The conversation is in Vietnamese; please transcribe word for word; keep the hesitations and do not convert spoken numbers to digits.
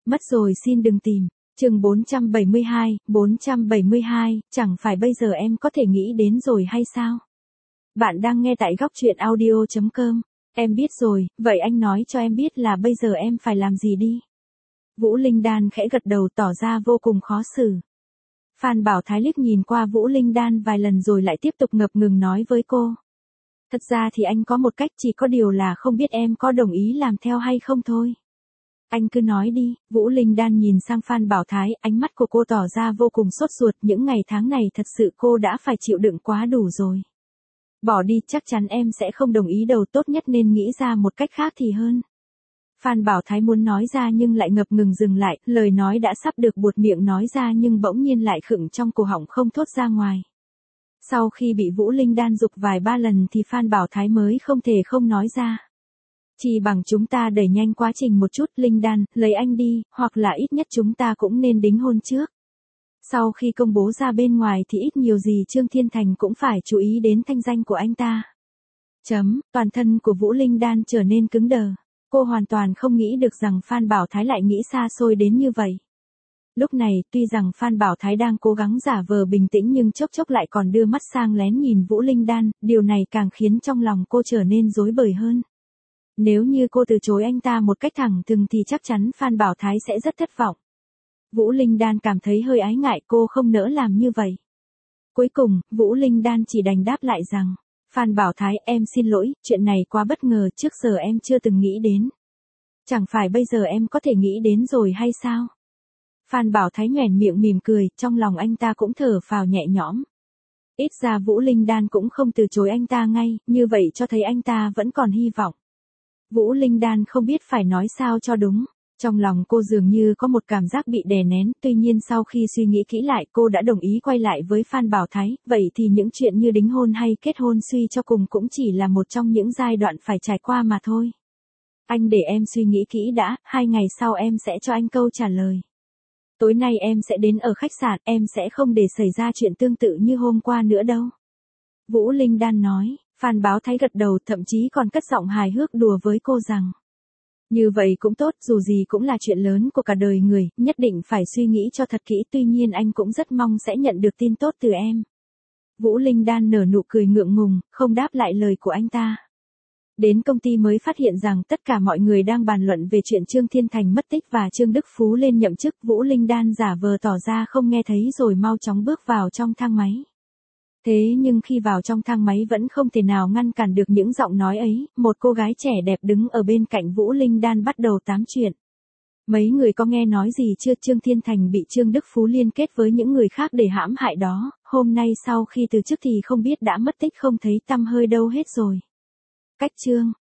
Mất rồi xin đừng tìm. Chương bốn trăm bảy mươi hai, bốn trăm bảy mươi hai, chẳng phải bây giờ em có thể nghĩ đến rồi hay sao? Bạn đang nghe tại góc truyện audio chấm com. Em biết rồi, vậy anh nói cho em biết là bây giờ em phải làm gì đi. Vũ Linh Đan khẽ gật đầu tỏ ra vô cùng khó xử. Phan Bảo Thái liếc nhìn qua Vũ Linh Đan vài lần rồi lại tiếp tục ngập ngừng nói với cô. Thật ra thì anh có một cách, chỉ có điều là không biết em có đồng ý làm theo hay không thôi. Anh cứ nói đi. Vũ Linh Đan nhìn sang Phan Bảo Thái, ánh mắt của cô tỏ ra vô cùng sốt ruột, những ngày tháng này thật sự cô đã phải chịu đựng quá đủ rồi. Bỏ đi, chắc chắn em sẽ không đồng ý đâu, tốt nhất nên nghĩ ra một cách khác thì hơn. Phan Bảo Thái muốn nói ra nhưng lại ngập ngừng dừng lại, lời nói đã sắp được buột miệng nói ra nhưng bỗng nhiên lại khựng trong cổ họng không thốt ra ngoài. Sau khi bị Vũ Linh Đan giục vài ba lần thì Phan Bảo Thái mới không thể không nói ra. Chỉ bằng chúng ta đẩy nhanh quá trình một chút, Linh Đan, lấy anh đi, hoặc là ít nhất chúng ta cũng nên đính hôn trước. Sau khi công bố ra bên ngoài thì ít nhiều gì Trương Thiên Thành cũng phải chú ý đến thanh danh của anh ta. Chấm, toàn thân của Vũ Linh Đan trở nên cứng đờ. Cô hoàn toàn không nghĩ được rằng Phan Bảo Thái lại nghĩ xa xôi đến như vậy. Lúc này, tuy rằng Phan Bảo Thái đang cố gắng giả vờ bình tĩnh nhưng chốc chốc lại còn đưa mắt sang lén nhìn Vũ Linh Đan, điều này càng khiến trong lòng cô trở nên rối bời hơn. Nếu như cô từ chối anh ta một cách thẳng thừng thì chắc chắn Phan Bảo Thái sẽ rất thất vọng. Vũ Linh Đan cảm thấy hơi ái ngại, cô không nỡ làm như vậy. Cuối cùng, Vũ Linh Đan chỉ đành đáp lại rằng, Phan Bảo Thái, em xin lỗi, chuyện này quá bất ngờ, trước giờ em chưa từng nghĩ đến. Chẳng phải bây giờ em có thể nghĩ đến rồi hay sao? Phan Bảo Thái nhoẻn miệng mỉm cười, trong lòng anh ta cũng thở phào nhẹ nhõm. Ít ra Vũ Linh Đan cũng không từ chối anh ta ngay, như vậy cho thấy anh ta vẫn còn hy vọng. Vũ Linh Đan không biết phải nói sao cho đúng. Trong lòng cô dường như có một cảm giác bị đè nén, tuy nhiên sau khi suy nghĩ kỹ lại cô đã đồng ý quay lại với Phan Bảo Thái, vậy thì những chuyện như đính hôn hay kết hôn suy cho cùng cũng chỉ là một trong những giai đoạn phải trải qua mà thôi. Anh để em suy nghĩ kỹ đã, hai ngày sau em sẽ cho anh câu trả lời. Tối nay em sẽ đến ở khách sạn, em sẽ không để xảy ra chuyện tương tự như hôm qua nữa đâu. Vũ Linh Đan nói. Phan Bảo Thái gật đầu, thậm chí còn cất giọng hài hước đùa với cô rằng. Như vậy cũng tốt, dù gì cũng là chuyện lớn của cả đời người, nhất định phải suy nghĩ cho thật kỹ, tuy nhiên anh cũng rất mong sẽ nhận được tin tốt từ em. Vũ Linh Đan nở nụ cười ngượng ngùng, không đáp lại lời của anh ta. Đến công ty mới phát hiện rằng tất cả mọi người đang bàn luận về chuyện Trương Thiên Thành mất tích và Trương Đức Phú lên nhậm chức. Vũ Linh Đan giả vờ tỏ ra không nghe thấy rồi mau chóng bước vào trong thang máy. Thế nhưng khi vào trong thang máy vẫn không thể nào ngăn cản được những giọng nói ấy, một cô gái trẻ đẹp đứng ở bên cạnh Vũ Linh Đan bắt đầu tám chuyện. Mấy người có nghe nói gì chưa, Trương Thiên Thành bị Trương Đức Phú liên kết với những người khác để hãm hại đó, hôm nay sau khi từ chức thì không biết đã mất tích không thấy tăm hơi đâu hết rồi. Cách Trương